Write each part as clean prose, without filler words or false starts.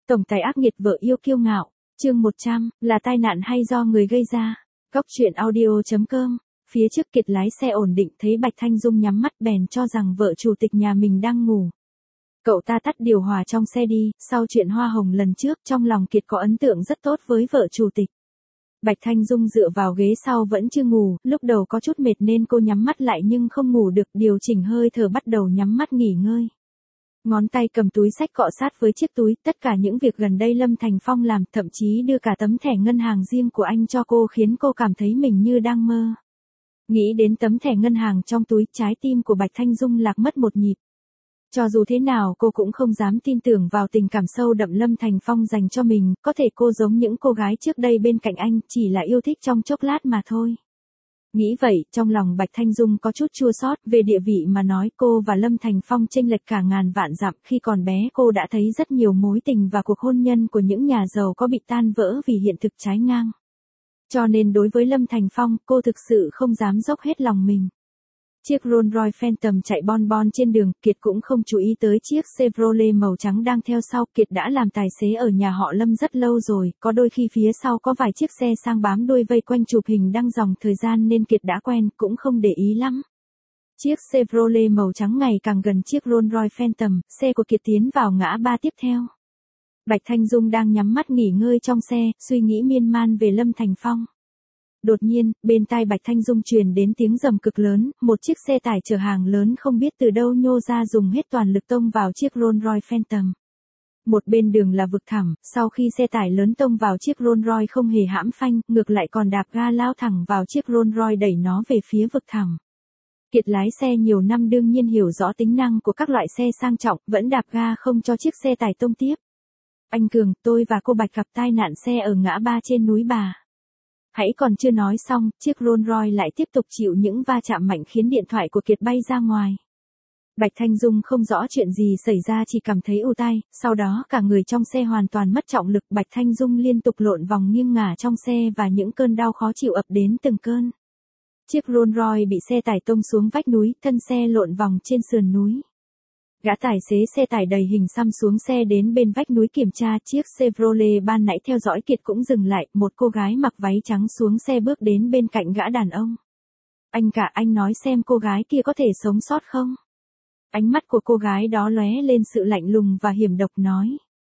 Tổng tài ác nghiệt vợ yêu kiêu ngạo, chương 100, là tai nạn hay do người gây ra. Góc truyện audio.com. Phía trước Kiệt lái xe ổn định thấy Bạch Thanh Dung nhắm mắt bèn cho rằng vợ chủ tịch nhà mình đang ngủ. Cậu ta tắt điều hòa trong xe đi, sau chuyện hoa hồng lần trước trong lòng Kiệt có ấn tượng rất tốt với vợ chủ tịch. Bạch Thanh Dung dựa vào ghế sau vẫn chưa ngủ, lúc đầu có chút mệt nên cô nhắm mắt lại nhưng không ngủ được, điều chỉnh hơi thở bắt đầu nhắm mắt nghỉ ngơi. Ngón tay cầm túi xách cọ sát với chiếc túi, tất cả những việc gần đây Lâm Thành Phong làm, thậm chí đưa cả tấm thẻ ngân hàng riêng của anh cho cô khiến cô cảm thấy mình như đang mơ. Nghĩ đến tấm thẻ ngân hàng trong túi, trái tim của Bạch Thanh Dung lạc mất một nhịp. Cho dù thế nào cô cũng không dám tin tưởng vào tình cảm sâu đậm Lâm Thành Phong dành cho mình, có thể cô giống những cô gái trước đây bên cạnh anh, chỉ là yêu thích trong chốc lát mà thôi. Nghĩ vậy, trong lòng Bạch Thanh Dung có chút chua xót, về địa vị mà nói cô và Lâm Thành Phong chênh lệch cả ngàn vạn dặm, khi còn bé cô đã thấy rất nhiều mối tình và cuộc hôn nhân của những nhà giàu có bị tan vỡ vì hiện thực trái ngang. Cho nên đối với Lâm Thành Phong, cô thực sự không dám dốc hết lòng mình. Chiếc Rolls Royce Phantom chạy bon bon trên đường, Kiệt cũng không chú ý tới chiếc Chevrolet màu trắng đang theo sau. Kiệt đã làm tài xế ở nhà họ Lâm rất lâu rồi, có đôi khi phía sau có vài chiếc xe sang bám đuôi vây quanh chụp hình đăng dòng thời gian nên Kiệt đã quen, cũng không để ý lắm. Chiếc Chevrolet màu trắng ngày càng gần chiếc Rolls Royce Phantom, xe của Kiệt tiến vào ngã ba tiếp theo. Bạch Thanh Dung đang nhắm mắt nghỉ ngơi trong xe, suy nghĩ miên man về Lâm Thành Phong. Đột nhiên, bên tai Bạch Thanh Dung truyền đến tiếng rầm cực lớn, một chiếc xe tải chở hàng lớn không biết từ đâu nhô ra dùng hết toàn lực tông vào chiếc Rolls Royce Phantom. Một bên đường là vực thẳm, sau khi xe tải lớn tông vào chiếc Rolls Royce không hề hãm phanh, ngược lại còn đạp ga lao thẳng vào chiếc Rolls Royce đẩy nó về phía vực thẳm. Kiệt lái xe nhiều năm đương nhiên hiểu rõ tính năng của các loại xe sang trọng, vẫn đạp ga không cho chiếc xe tải tông tiếp. Anh Cường, tôi và cô Bạch gặp tai nạn xe ở ngã ba trên núi Bà. Hãy còn chưa nói xong, chiếc Rolls Royce lại tiếp tục chịu những va chạm mạnh khiến điện thoại của Kiệt bay ra ngoài. Bạch Thanh Dung không rõ chuyện gì xảy ra, chỉ cảm thấy ù tai, sau đó cả người trong xe hoàn toàn mất trọng lực. Bạch Thanh Dung liên tục lộn vòng nghiêng ngả trong xe và những cơn đau khó chịu ập đến từng cơn. Chiếc Rolls Royce bị xe tải tông xuống vách núi, thân xe lộn vòng trên sườn núi. Gã tài xế xe tải đầy hình xăm xuống xe đến bên vách núi kiểm tra. Chiếc Chevrolet ban nãy theo dõi Kiệt cũng dừng lại, một cô gái mặc váy trắng xuống xe bước đến bên cạnh gã đàn ông. Anh cả, anh nói xem cô gái kia có thể sống sót không? Ánh mắt của cô gái đó lóe lên sự lạnh lùng và hiểm độc nói.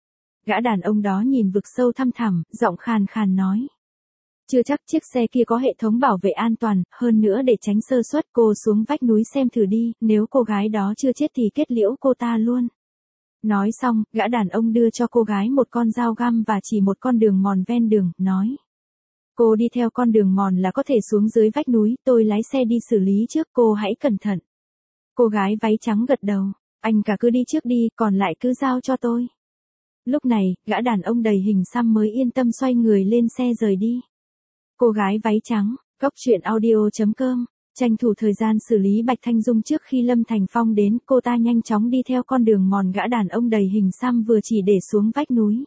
Gã đàn ông đó nhìn vực sâu thăm thẳm, giọng khàn khàn nói. Chưa chắc, chiếc xe kia có hệ thống bảo vệ an toàn, hơn nữa để tránh sơ suất cô xuống vách núi xem thử đi, nếu cô gái đó chưa chết thì kết liễu cô ta luôn. Nói xong, gã đàn ông đưa cho cô gái một con dao găm và chỉ một con đường mòn ven đường, nói. Cô đi theo con đường mòn là có thể xuống dưới vách núi, tôi lái xe đi xử lý trước, cô hãy cẩn thận. Cô gái váy trắng gật đầu, anh cả cứ đi trước đi, còn lại cứ giao cho tôi. Lúc này, gã đàn ông đầy hình xăm mới yên tâm xoay người lên xe rời đi. Cô gái váy trắng, góc truyện audio.com, tranh thủ thời gian xử lý Bạch Thanh Dung trước khi Lâm Thành Phong đến, cô ta nhanh chóng đi theo con đường mòn gã đàn ông đầy hình xăm vừa chỉ để xuống vách núi.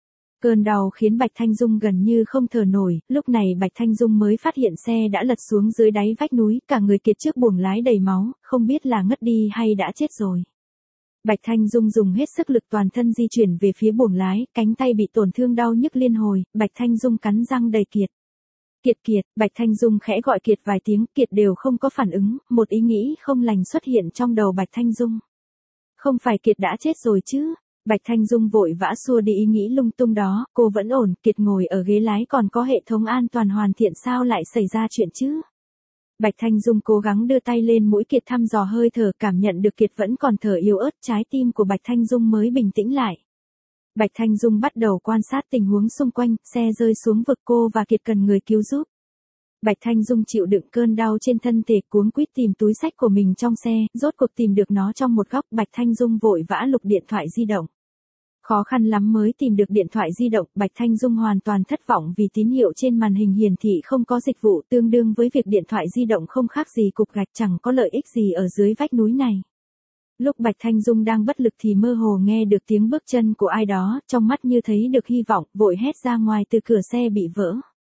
Cơn đau khiến Bạch Thanh Dung gần như không thở nổi, lúc này Bạch Thanh Dung mới phát hiện xe đã lật xuống dưới đáy vách núi, cả người Kiệt trước buồng lái đầy máu, không biết là ngất đi hay đã chết rồi. Bạch Thanh Dung dùng hết sức lực toàn thân di chuyển về phía buồng lái, cánh tay bị tổn thương đau nhức liên hồi, Bạch Thanh Dung cắn răng đầy Kiệt. Kiệt, Bạch Thanh Dung khẽ gọi Kiệt vài tiếng, Kiệt đều không có phản ứng, một ý nghĩ không lành xuất hiện trong đầu Bạch Thanh Dung. Không phải Kiệt đã chết rồi chứ? Bạch Thanh Dung vội vã xua đi ý nghĩ lung tung đó, cô vẫn ổn, Kiệt ngồi ở ghế lái còn có hệ thống an toàn hoàn thiện, sao lại xảy ra chuyện chứ? Bạch Thanh Dung cố gắng đưa tay lên mũi Kiệt thăm dò hơi thở, cảm nhận được Kiệt vẫn còn thở yếu ớt, trái tim của Bạch Thanh Dung mới bình tĩnh lại. Bạch Thanh Dung bắt đầu quan sát tình huống xung quanh, xe rơi xuống vực, cô và Kiệt cần người cứu giúp. Bạch Thanh Dung chịu đựng cơn đau trên thân thể, cuống quýt tìm túi xách của mình trong xe, rốt cuộc tìm được nó trong một góc. Bạch Thanh Dung vội vã lục điện thoại di động. Khó khăn lắm mới tìm được điện thoại di động, Bạch Thanh Dung hoàn toàn thất vọng vì tín hiệu trên màn hình hiển thị không có dịch vụ, tương đương với việc điện thoại di động không khác gì cục gạch, chẳng có lợi ích gì ở dưới vách núi này. Lúc Bạch Thanh Dung đang bất lực thì mơ hồ nghe được tiếng bước chân của ai đó, trong mắt như thấy được hy vọng, vội hét ra ngoài từ cửa xe bị vỡ.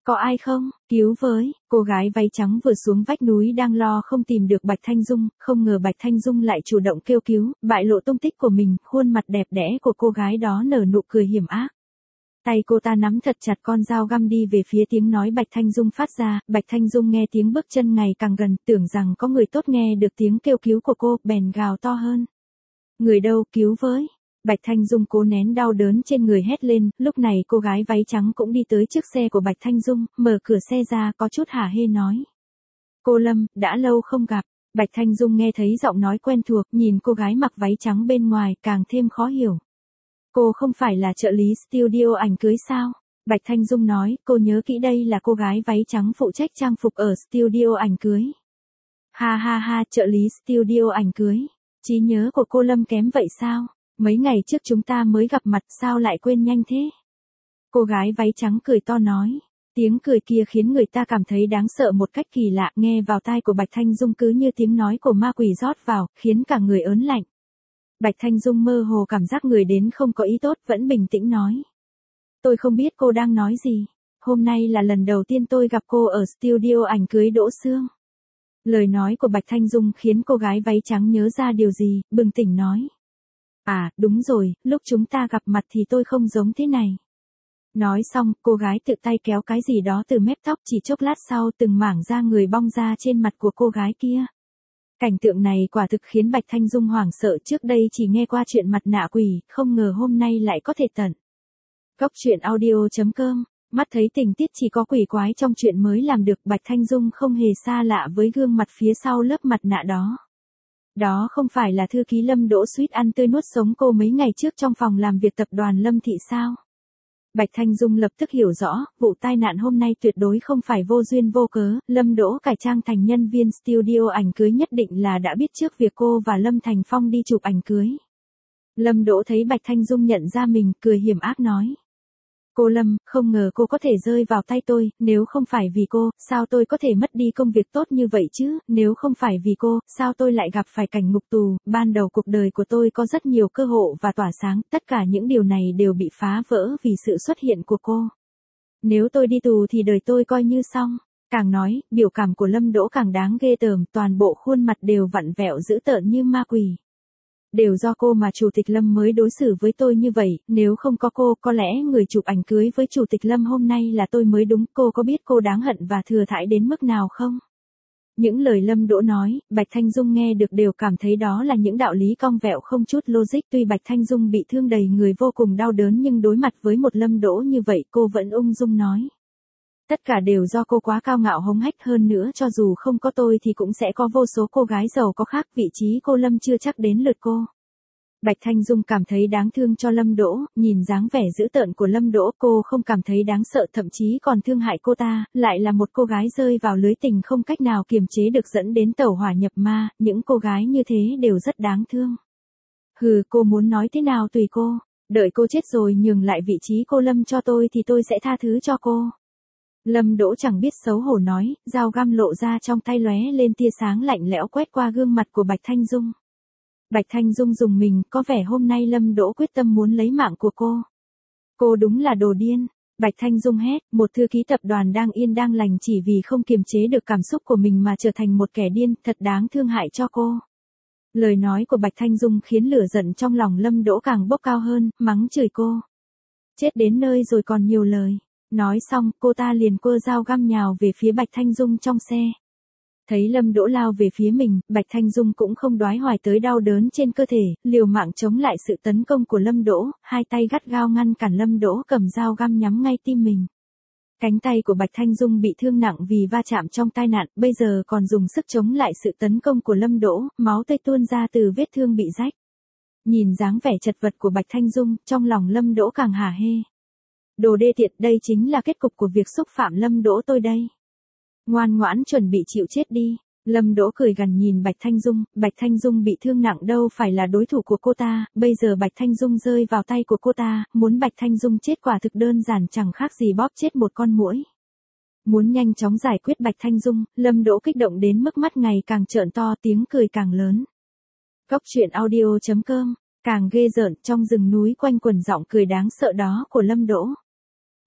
Có ai không, cứu với, cô gái váy trắng vừa xuống vách núi đang lo không tìm được Bạch Thanh Dung, không ngờ Bạch Thanh Dung lại chủ động kêu cứu, bại lộ tung tích của mình, khuôn mặt đẹp đẽ của cô gái đó nở nụ cười hiểm ác. Tay cô ta nắm thật chặt con dao găm đi về phía tiếng nói Bạch Thanh Dung phát ra, Bạch Thanh Dung nghe tiếng bước chân ngày càng gần, tưởng rằng có người tốt nghe được tiếng kêu cứu của cô, bèn gào to hơn. Người đâu, cứu với. Bạch Thanh Dung cố nén đau đớn trên người hét lên, lúc này cô gái váy trắng cũng đi tới trước xe của Bạch Thanh Dung, mở cửa xe ra có chút hả hê nói. Cô Lâm, đã lâu không gặp. Bạch Thanh Dung nghe thấy giọng nói quen thuộc, nhìn cô gái mặc váy trắng bên ngoài, càng thêm khó hiểu. Cô không phải là trợ lý studio ảnh cưới sao? Bạch Thanh Dung nói, cô nhớ kỹ đây là cô gái váy trắng phụ trách trang phục ở studio ảnh cưới. Ha ha ha, trợ lý studio ảnh cưới. Trí nhớ của cô Lâm kém vậy sao? Mấy ngày trước chúng ta mới gặp mặt sao lại quên nhanh thế? Cô gái váy trắng cười to nói. Tiếng cười kia khiến người ta cảm thấy đáng sợ một cách kỳ lạ, nghe vào tai của Bạch Thanh Dung cứ như tiếng nói của ma quỷ rót vào, khiến cả người ớn lạnh. Bạch Thanh Dung mơ hồ cảm giác người đến không có ý tốt, vẫn bình tĩnh nói. Tôi không biết cô đang nói gì. Hôm nay là lần đầu tiên tôi gặp cô ở studio ảnh cưới Đỗ Sương. Lời nói của Bạch Thanh Dung khiến cô gái váy trắng nhớ ra điều gì, bừng tỉnh nói. À, đúng rồi, lúc chúng ta gặp mặt thì tôi không giống thế này. Nói xong, cô gái tự tay kéo cái gì đó từ mép tóc, chỉ chốc lát sau từng mảng da người bong ra trên mặt của cô gái kia. Cảnh tượng này quả thực khiến Bạch Thanh Dung hoảng sợ, trước đây chỉ nghe qua chuyện mặt nạ quỷ, không ngờ hôm nay lại có thể tận. Góc truyện audio.com, mắt thấy tình tiết chỉ có quỷ quái trong chuyện mới làm được, Bạch Thanh Dung không hề xa lạ với gương mặt phía sau lớp mặt nạ đó. Đó không phải là thư ký Lâm Đỗ suýt ăn tươi nuốt sống cô mấy ngày trước trong phòng làm việc tập đoàn Lâm Thị sao? Bạch Thanh Dung lập tức hiểu rõ, vụ tai nạn hôm nay tuyệt đối không phải vô duyên vô cớ, Lâm Đỗ cải trang thành nhân viên studio ảnh cưới nhất định là đã biết trước việc cô và Lâm Thành Phong đi chụp ảnh cưới. Lâm Đỗ thấy Bạch Thanh Dung nhận ra mình, cười hiểm ác nói. Cô Lâm, không ngờ cô có thể rơi vào tay tôi, nếu không phải vì cô, sao tôi có thể mất đi công việc tốt như vậy chứ, nếu không phải vì cô, sao tôi lại gặp phải cảnh ngục tù, ban đầu cuộc đời của tôi có rất nhiều cơ hội và tỏa sáng, tất cả những điều này đều bị phá vỡ vì sự xuất hiện của cô. Nếu tôi đi tù thì đời tôi coi như xong. Càng nói, biểu cảm của Lâm Đỗ càng đáng ghê tởm, toàn bộ khuôn mặt đều vặn vẹo dữ tợn như ma quỷ. Đều do cô mà Chủ tịch Lâm mới đối xử với tôi như vậy, nếu không có cô, có lẽ người chụp ảnh cưới với Chủ tịch Lâm hôm nay là tôi mới đúng, cô có biết cô đáng hận và thừa thãi đến mức nào không? Những lời Lâm Đỗ nói, Bạch Thanh Dung nghe được đều cảm thấy đó là những đạo lý cong vẹo không chút logic, tuy Bạch Thanh Dung bị thương đầy người vô cùng đau đớn nhưng đối mặt với một Lâm Đỗ như vậy cô vẫn ung dung nói. Tất cả đều do cô quá cao ngạo hống hách, hơn nữa cho dù không có tôi thì cũng sẽ có vô số cô gái giàu có khác, vị trí cô Lâm chưa chắc đến lượt cô. Bạch Thanh Dung cảm thấy đáng thương cho Lâm Đỗ, nhìn dáng vẻ dữ tợn của Lâm Đỗ cô không cảm thấy đáng sợ, thậm chí còn thương hại cô ta, lại là một cô gái rơi vào lưới tình không cách nào kiềm chế được dẫn đến tẩu hỏa nhập ma, những cô gái như thế đều rất đáng thương. Hừ, cô muốn nói thế nào tùy cô, đợi cô chết rồi nhường lại vị trí cô Lâm cho tôi thì tôi sẽ tha thứ cho cô. Lâm Đỗ chẳng biết xấu hổ nói, dao găm lộ ra trong tay lóe lên tia sáng lạnh lẽo quét qua gương mặt của Bạch Thanh Dung. Bạch Thanh Dung rùng mình, có vẻ hôm nay Lâm Đỗ quyết tâm muốn lấy mạng của cô. Cô đúng là đồ điên. Bạch Thanh Dung hét, một thư ký tập đoàn đang yên đang lành chỉ vì không kiềm chế được cảm xúc của mình mà trở thành một kẻ điên, thật đáng thương hại cho cô. Lời nói của Bạch Thanh Dung khiến lửa giận trong lòng Lâm Đỗ càng bốc cao hơn, mắng chửi cô. Chết đến nơi rồi còn nhiều lời. Nói xong, cô ta liền quơ dao găm nhào về phía Bạch Thanh Dung trong xe. Thấy Lâm Đỗ lao về phía mình, Bạch Thanh Dung cũng không đoái hoài tới đau đớn trên cơ thể, liều mạng chống lại sự tấn công của Lâm Đỗ, hai tay gắt gao ngăn cản Lâm Đỗ cầm dao găm nhắm ngay tim mình. Cánh tay của Bạch Thanh Dung bị thương nặng vì va chạm trong tai nạn, bây giờ còn dùng sức chống lại sự tấn công của Lâm Đỗ, máu tươi tuôn ra từ vết thương bị rách. Nhìn dáng vẻ chật vật của Bạch Thanh Dung, trong lòng Lâm Đỗ càng hả hê. Đồ đê tiện, đây chính là kết cục của việc xúc phạm Lâm Đỗ tôi đây. Ngoan ngoãn chuẩn bị chịu chết đi. Lâm Đỗ cười gằn nhìn Bạch Thanh Dung bị thương nặng đâu phải là đối thủ của cô ta, bây giờ Bạch Thanh Dung rơi vào tay của cô ta, muốn Bạch Thanh Dung chết quả thực đơn giản chẳng khác gì bóp chết một con muỗi. Muốn nhanh chóng giải quyết Bạch Thanh Dung, Lâm Đỗ kích động đến mức mắt ngày càng trợn to, tiếng cười càng lớn. Góc truyện audio.com, càng ghê rợn, trong rừng núi quanh quẩn giọng cười đáng sợ đó của Lâm Đỗ.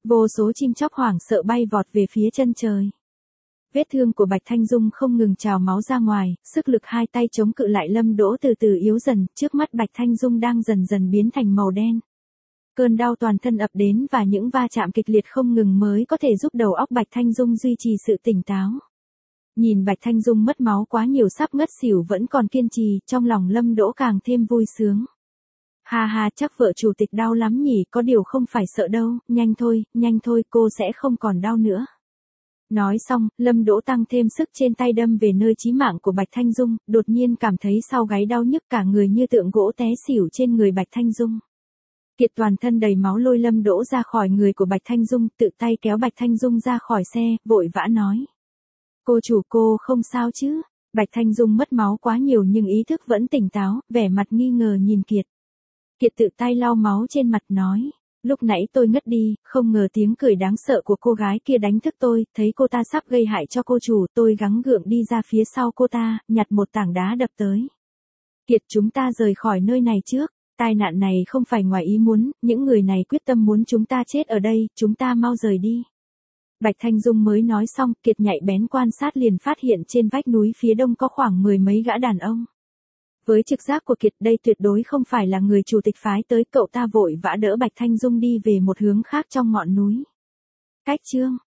Vô số chim chóc hoảng sợ bay vọt về phía chân trời. Vết thương của Bạch Thanh Dung không ngừng trào máu ra ngoài, sức lực hai tay chống cự lại Lâm Đỗ từ từ yếu dần, trước mắt Bạch Thanh Dung đang dần dần biến thành màu đen. Cơn đau toàn thân ập đến và những va chạm kịch liệt không ngừng mới có thể giúp đầu óc Bạch Thanh Dung duy trì sự tỉnh táo. Nhìn Bạch Thanh Dung mất máu quá nhiều sắp ngất xỉu vẫn còn kiên trì, trong lòng Lâm Đỗ càng thêm vui sướng. Ha ha, chắc vợ chủ tịch đau lắm nhỉ, có điều không phải sợ đâu, nhanh thôi, cô sẽ không còn đau nữa. Nói xong, Lâm Đỗ tăng thêm sức trên tay đâm về nơi chí mạng của Bạch Thanh Dung, đột nhiên cảm thấy sau gáy đau nhức cả người như tượng gỗ té xỉu trên người Bạch Thanh Dung. Kiệt toàn thân đầy máu lôi Lâm Đỗ ra khỏi người của Bạch Thanh Dung, tự tay kéo Bạch Thanh Dung ra khỏi xe, vội vã nói. Cô chủ, cô không sao chứ? Bạch Thanh Dung mất máu quá nhiều nhưng ý thức vẫn tỉnh táo, vẻ mặt nghi ngờ nhìn Kiệt. Kiệt tự tay lau máu trên mặt nói. Lúc nãy tôi ngất đi, không ngờ tiếng cười đáng sợ của cô gái kia đánh thức tôi, thấy cô ta sắp gây hại cho cô chủ, tôi gắng gượng đi ra phía sau cô ta, nhặt một tảng đá đập tới. Kiệt, chúng ta rời khỏi nơi này trước, tai nạn này không phải ngoài ý muốn, những người này quyết tâm muốn chúng ta chết ở đây, chúng ta mau rời đi. Bạch Thanh Dung mới nói xong, Kiệt nhạy bén quan sát liền phát hiện trên vách núi phía đông có khoảng 10 mấy gã đàn ông. Với trực giác của Kiệt đây tuyệt đối không phải là người chủ tịch phái tới, cậu ta vội vã đỡ Bạch Thanh Dung đi về một hướng khác trong ngọn núi. Cách chương